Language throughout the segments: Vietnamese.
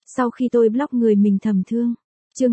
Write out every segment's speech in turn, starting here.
Sau khi tôi block người mình thầm thương. Chương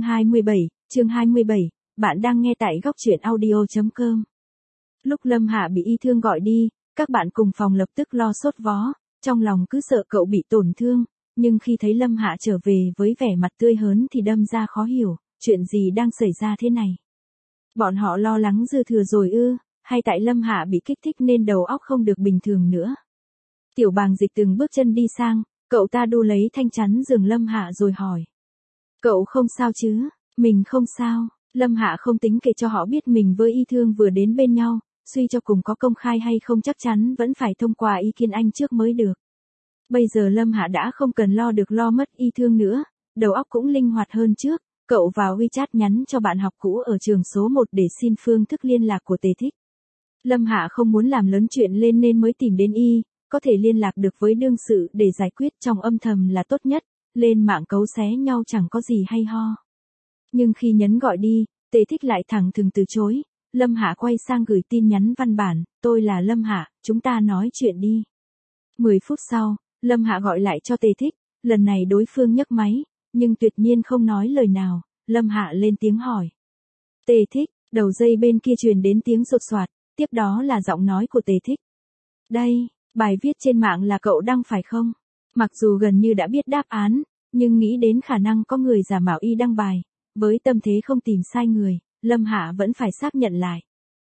27, bạn đang nghe tại góc truyện audio.com. Lúc Lâm Hạ bị y thương gọi đi, các bạn cùng phòng lập tức lo sốt vó, trong lòng cứ sợ cậu bị tổn thương, nhưng khi thấy Lâm Hạ trở về với vẻ mặt tươi hớn thì đâm ra khó hiểu, chuyện gì đang xảy ra thế này. Bọn họ lo lắng dư thừa rồi ư, hay tại Lâm Hạ bị kích thích nên đầu óc không được bình thường nữa. Tiểu Bàng Dịch từng bước chân đi sang, cậu ta đu lấy thanh chắn giường Lâm Hạ rồi hỏi. Cậu không sao chứ? Mình không sao. Lâm Hạ không tính kể cho họ biết mình với y thương vừa đến bên nhau, suy cho cùng có công khai hay không chắc chắn vẫn phải thông qua ý kiến anh trước mới được. Bây giờ Lâm Hạ đã không cần lo mất y thương nữa, đầu óc cũng linh hoạt hơn trước, cậu vào WeChat nhắn cho bạn học cũ ở trường số 1 để xin phương thức liên lạc của Tề Thích. Lâm Hạ không muốn làm lớn chuyện lên nên mới tìm đến y, có thể liên lạc được với đương sự để giải quyết trong âm thầm là tốt nhất, lên mạng cấu xé nhau chẳng có gì hay ho. Nhưng khi nhấn gọi đi, Tề Thích lại thẳng thừng từ chối, Lâm Hạ quay sang gửi tin nhắn văn bản, tôi là Lâm Hạ, chúng ta nói chuyện đi. 10 phút sau, Lâm Hạ gọi lại cho Tề Thích, lần này đối phương nhấc máy, nhưng tuyệt nhiên không nói lời nào, Lâm Hạ lên tiếng hỏi. Tề Thích, đầu dây bên kia truyền đến tiếng sột soạt, tiếp đó là giọng nói của Tề Thích. Đây, bài viết trên mạng là cậu đăng phải không? Mặc dù gần như đã biết đáp án, nhưng nghĩ đến khả năng có người giả mạo y đăng bài, với tâm thế không tìm sai người, Lâm Hạ vẫn phải xác nhận lại.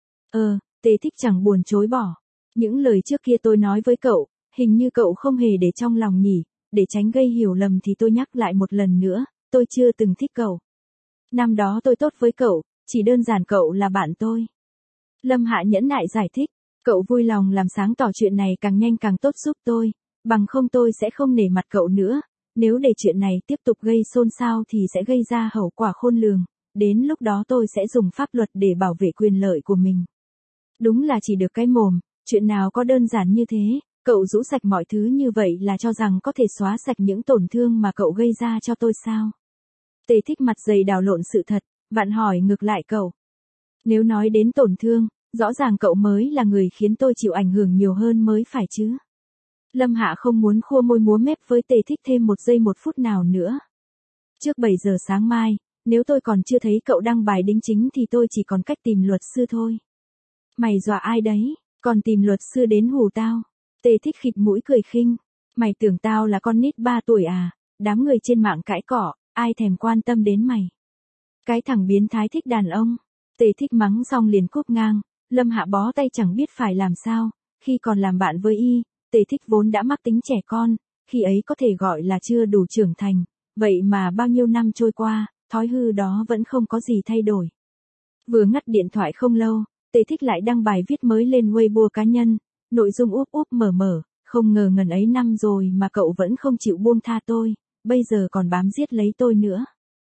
Tề Thích chẳng buồn chối bỏ. Những lời trước kia tôi nói với cậu, hình như cậu không hề để trong lòng nhỉ, để tránh gây hiểu lầm thì tôi nhắc lại một lần nữa, tôi chưa từng thích cậu. Năm đó tôi tốt với cậu, chỉ đơn giản cậu là bạn tôi. Lâm Hạ nhẫn nại giải thích, cậu vui lòng làm sáng tỏ chuyện này càng nhanh càng tốt giúp tôi, bằng không tôi sẽ không nể mặt cậu nữa, nếu để chuyện này tiếp tục gây xôn xao thì sẽ gây ra hậu quả khôn lường, đến lúc đó tôi sẽ dùng pháp luật để bảo vệ quyền lợi của mình. Đúng là chỉ được cái mồm, chuyện nào có đơn giản như thế, cậu rũ sạch mọi thứ như vậy là cho rằng có thể xóa sạch những tổn thương mà cậu gây ra cho tôi sao? Tề Thích mặt dày đảo lộn sự thật, vặn hỏi ngược lại cậu. Nếu nói đến tổn thương, rõ ràng cậu mới là người khiến tôi chịu ảnh hưởng nhiều hơn mới phải chứ. Lâm Hạ không muốn khua môi múa mép với Tề Thích thêm một giây một phút nào nữa. Trước 7 giờ sáng mai, nếu tôi còn chưa thấy cậu đăng bài đính chính thì tôi chỉ còn cách tìm luật sư thôi. Mày dọa ai đấy, còn tìm luật sư đến hù tao. Tề Thích khịt mũi cười khinh. Mày tưởng tao là con nít 3 tuổi à, đám người trên mạng cãi cọ, ai thèm quan tâm đến mày. Cái thằng biến thái thích đàn ông. Tề Thích mắng xong liền cúp ngang, Lâm Hạ bó tay chẳng biết phải làm sao, khi còn làm bạn với y, Tề Thích vốn đã mắc tính trẻ con, khi ấy có thể gọi là chưa đủ trưởng thành, vậy mà bao nhiêu năm trôi qua, thói hư đó vẫn không có gì thay đổi. Vừa ngắt điện thoại không lâu, Tề Thích lại đăng bài viết mới lên Weibo cá nhân, nội dung úp úp mở mở, không ngờ ngần ấy năm rồi mà cậu vẫn không chịu buông tha tôi, bây giờ còn bám giết lấy tôi nữa.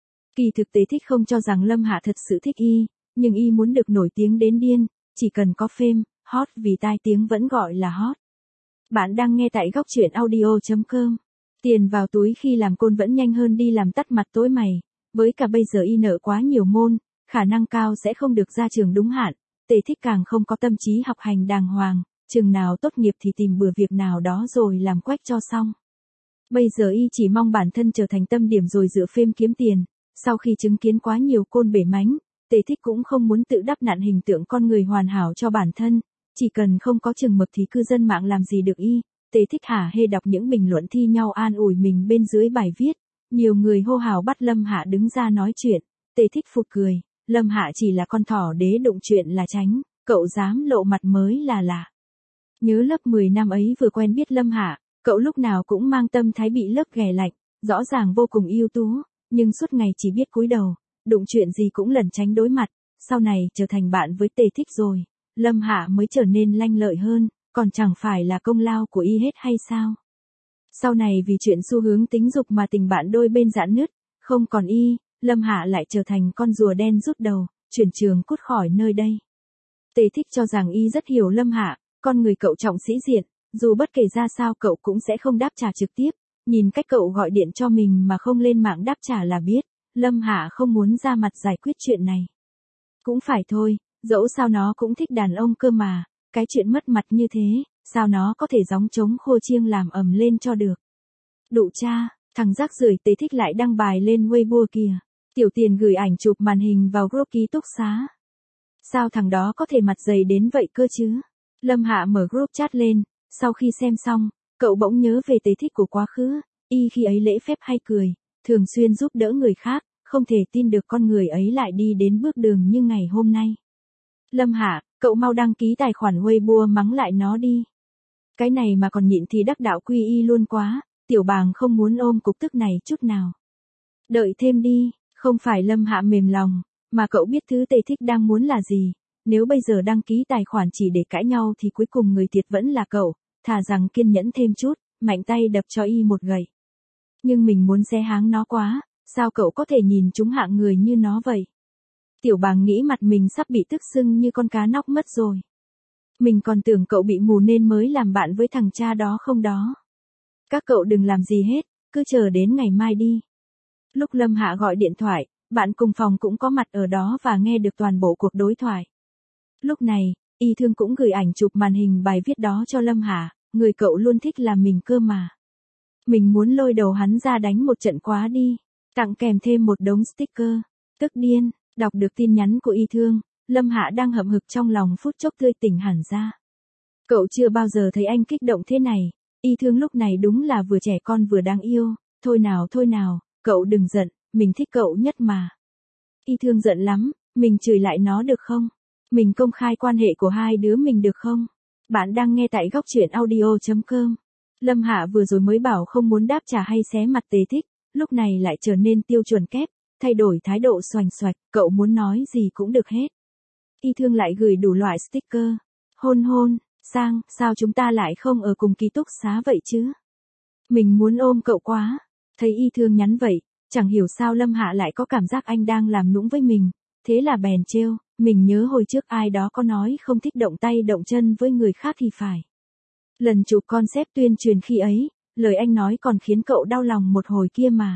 Kỳ thực Tề Thích không cho rằng Lâm Hạ thật sự thích y, nhưng y muốn được nổi tiếng đến điên, chỉ cần có fame, hot vì tai tiếng vẫn gọi là hot. Bạn đang nghe tại góc truyện audio.com. Tiền vào túi khi làm côn vẫn nhanh hơn đi làm tắt mặt tối mày, với cả bây giờ y nợ quá nhiều môn, khả năng cao sẽ không được ra trường đúng hạn, Tề Thích càng không có tâm trí học hành đàng hoàng, chừng nào tốt nghiệp thì tìm bừa việc nào đó rồi làm quách cho xong. Bây giờ y chỉ mong bản thân trở thành tâm điểm rồi dựa phim kiếm tiền, sau khi chứng kiến quá nhiều côn bể mánh, Tề Thích cũng không muốn tự đắp nặn hình tượng con người hoàn hảo cho bản thân, chỉ cần không có chừng mực thì cư dân mạng làm gì được y. Tề Thích hả hê đọc những bình luận thi nhau an ủi mình bên dưới bài viết, nhiều người hô hào bắt Lâm Hạ đứng ra nói chuyện, Tề Thích phụt cười, Lâm Hạ chỉ là con thỏ đế đụng chuyện là tránh, cậu dám lộ mặt mới là lạ. Nhớ lớp 10 năm ấy vừa quen biết Lâm Hạ, cậu lúc nào cũng mang tâm thái bị lớp ghẻ lạnh, rõ ràng vô cùng ưu tú, nhưng suốt ngày chỉ biết cúi đầu, đụng chuyện gì cũng lẩn tránh đối mặt, sau này trở thành bạn với Tề Thích rồi, Lâm Hạ mới trở nên lanh lợi hơn, còn chẳng phải là công lao của y hết hay sao? Sau này vì chuyện xu hướng tính dục mà tình bạn đôi bên rạn nứt, không còn y, Lâm Hạ lại trở thành con rùa đen rút đầu, chuyển trường cút khỏi nơi đây. Tề Thích cho rằng y rất hiểu Lâm Hạ, con người cậu trọng sĩ diện, dù bất kể ra sao cậu cũng sẽ không đáp trả trực tiếp, nhìn cách cậu gọi điện cho mình mà không lên mạng đáp trả là biết, Lâm Hạ không muốn ra mặt giải quyết chuyện này. Cũng phải thôi, dẫu sao nó cũng thích đàn ông cơ mà, cái chuyện mất mặt như thế, sao nó có thể gióng trống khô chiêng làm ầm lên cho được. Đụ cha, Thằng rác rưởi Tế Thích lại đăng bài lên Weibo kìa. Tiểu Tiền gửi ảnh chụp màn hình vào group ký túc xá. Sao thằng đó có thể mặt dày đến vậy cơ chứ? Lâm Hạ mở group chat lên, sau khi xem xong, cậu bỗng nhớ về Tế Thích của quá khứ, y khi ấy lễ phép hay cười, thường xuyên giúp đỡ người khác, không thể tin được con người ấy lại đi đến bước đường như ngày hôm nay. Lâm Hạ, cậu mau đăng ký tài khoản Weibo mắng lại nó đi. Cái này mà còn nhịn thì đắc đạo quy y luôn quá, Tiểu Bàng không muốn ôm cục tức này chút nào. Đợi thêm đi, không phải Lâm Hạ mềm lòng, mà cậu biết thứ Tế Thích đang muốn là gì. Nếu bây giờ đăng ký tài khoản chỉ để cãi nhau thì cuối cùng người thiệt vẫn là cậu, thà rằng kiên nhẫn thêm chút, mạnh tay đập cho y một gậy. Nhưng mình muốn xé háng nó quá, sao cậu có thể nhìn chúng hạng người như nó vậy? Tiểu Bàng nghĩ mặt mình sắp bị tức sưng như con cá nóc mất rồi. Mình còn tưởng cậu bị mù nên mới làm bạn với thằng cha đó không đó. Các cậu đừng làm gì hết, cứ chờ đến ngày mai đi. Lúc Lâm Hạ gọi điện thoại, bạn cùng phòng cũng có mặt ở đó và nghe được toàn bộ cuộc đối thoại. Lúc này, Y Thương cũng gửi ảnh chụp màn hình bài viết đó cho Lâm Hạ, người cậu luôn thích làm mình cơ mà. Mình muốn lôi đầu hắn ra đánh một trận quá đi, tặng kèm thêm một đống sticker, tức điên, đọc được tin nhắn của Y Thương, Lâm Hạ đang hậm hực trong lòng phút chốc tươi tỉnh hẳn ra. Cậu chưa bao giờ thấy anh kích động thế này, Y Thương lúc này đúng là vừa trẻ con vừa đáng yêu, thôi nào, cậu đừng giận, mình thích cậu nhất mà. Y Thương giận lắm, mình chửi lại nó được không? Mình công khai quan hệ của hai đứa mình được không? Bạn đang nghe tại góc truyện audio.com. Lâm Hạ vừa rồi mới bảo không muốn đáp trả hay xé mặt Tế Thích, lúc này lại trở nên tiêu chuẩn kép, thay đổi thái độ xoành xoạch, cậu muốn nói gì cũng được hết. Y Thương lại gửi đủ loại sticker, hôn, sang, sao chúng ta lại không ở cùng ký túc xá vậy chứ? Mình muốn ôm cậu quá. Thấy Y Thương nhắn vậy, chẳng hiểu sao Lâm Hạ lại có cảm giác anh đang làm nũng với mình, thế là bèn trêu, mình nhớ hồi trước ai đó có nói không thích động tay động chân với người khác thì phải. Lần chụp concept tuyên truyền khi ấy, lời anh nói còn khiến cậu đau lòng một hồi kia mà.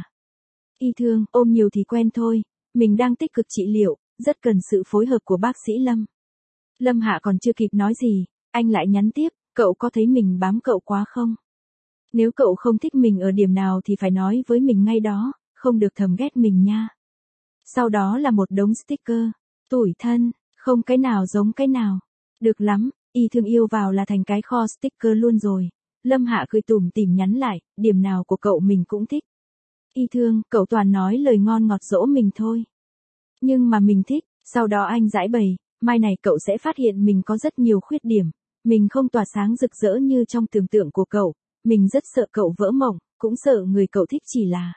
Y Thương, ôm nhiều thì quen thôi, mình đang tích cực trị liệu, rất cần sự phối hợp của bác sĩ Lâm. Lâm Hạ còn chưa kịp nói gì, anh lại nhắn tiếp, cậu có thấy mình bám cậu quá không? Nếu cậu không thích mình ở điểm nào thì phải nói với mình ngay đó, không được thầm ghét mình nha. Sau đó là một đống sticker, tủi thân, không cái nào giống cái nào. Được lắm, Y Thương yêu vào là thành cái kho sticker luôn rồi. Lâm Hạ cười tủm tỉm nhắn lại, điểm nào của cậu mình cũng thích. Y Thương, cậu toàn nói lời ngon ngọt dỗ mình thôi. Nhưng mà mình thích, sau đó anh giải bày, mai này cậu sẽ phát hiện mình có rất nhiều khuyết điểm. Mình không tỏa sáng rực rỡ như trong tưởng tượng của cậu. Mình rất sợ cậu vỡ mộng, cũng sợ người cậu thích chỉ là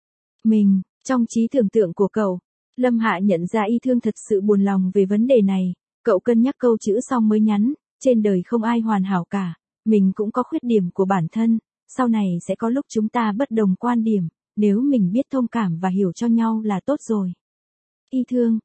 mình, trong trí tưởng tượng của cậu. Lâm Hạ nhận ra Y Thương thật sự buồn lòng về vấn đề này, cậu cân nhắc câu chữ xong mới nhắn, trên đời không ai hoàn hảo cả, mình cũng có khuyết điểm của bản thân, sau này sẽ có lúc chúng ta bất đồng quan điểm, nếu mình biết thông cảm và hiểu cho nhau là tốt rồi. Y Thương,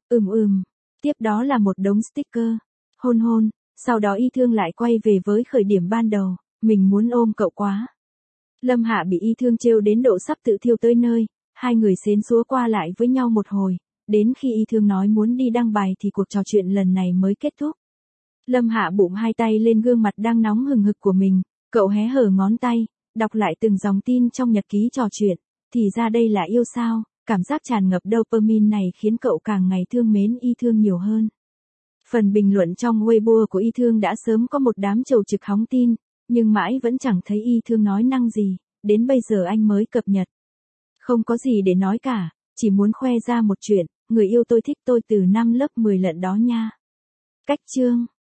tiếp đó là một đống sticker, hôn, sau đó Y Thương lại quay về với khởi điểm ban đầu, mình muốn ôm cậu quá. Lâm Hạ bị Y Thương trêu đến độ sắp tự thiêu tới nơi, hai người xến xúa qua lại với nhau một hồi, đến khi Y Thương nói muốn đi đăng bài thì cuộc trò chuyện lần này mới kết thúc. Lâm Hạ bụng hai tay lên gương mặt đang nóng hừng hực của mình, cậu hé hở ngón tay, đọc lại từng dòng tin trong nhật ký trò chuyện, thì ra đây là yêu sao, cảm giác tràn ngập dopamine này khiến cậu càng ngày thương mến Y Thương nhiều hơn. Phần bình luận trong Weibo của Y Thương đã sớm có một đám chầu trực hóng tin, nhưng mãi vẫn chẳng thấy Y Thương nói năng gì, đến bây giờ anh mới cập nhật. Không có gì để nói cả, chỉ muốn khoe ra một chuyện, người yêu tôi thích tôi từ năm lớp 10 lận đó nha. Cách chương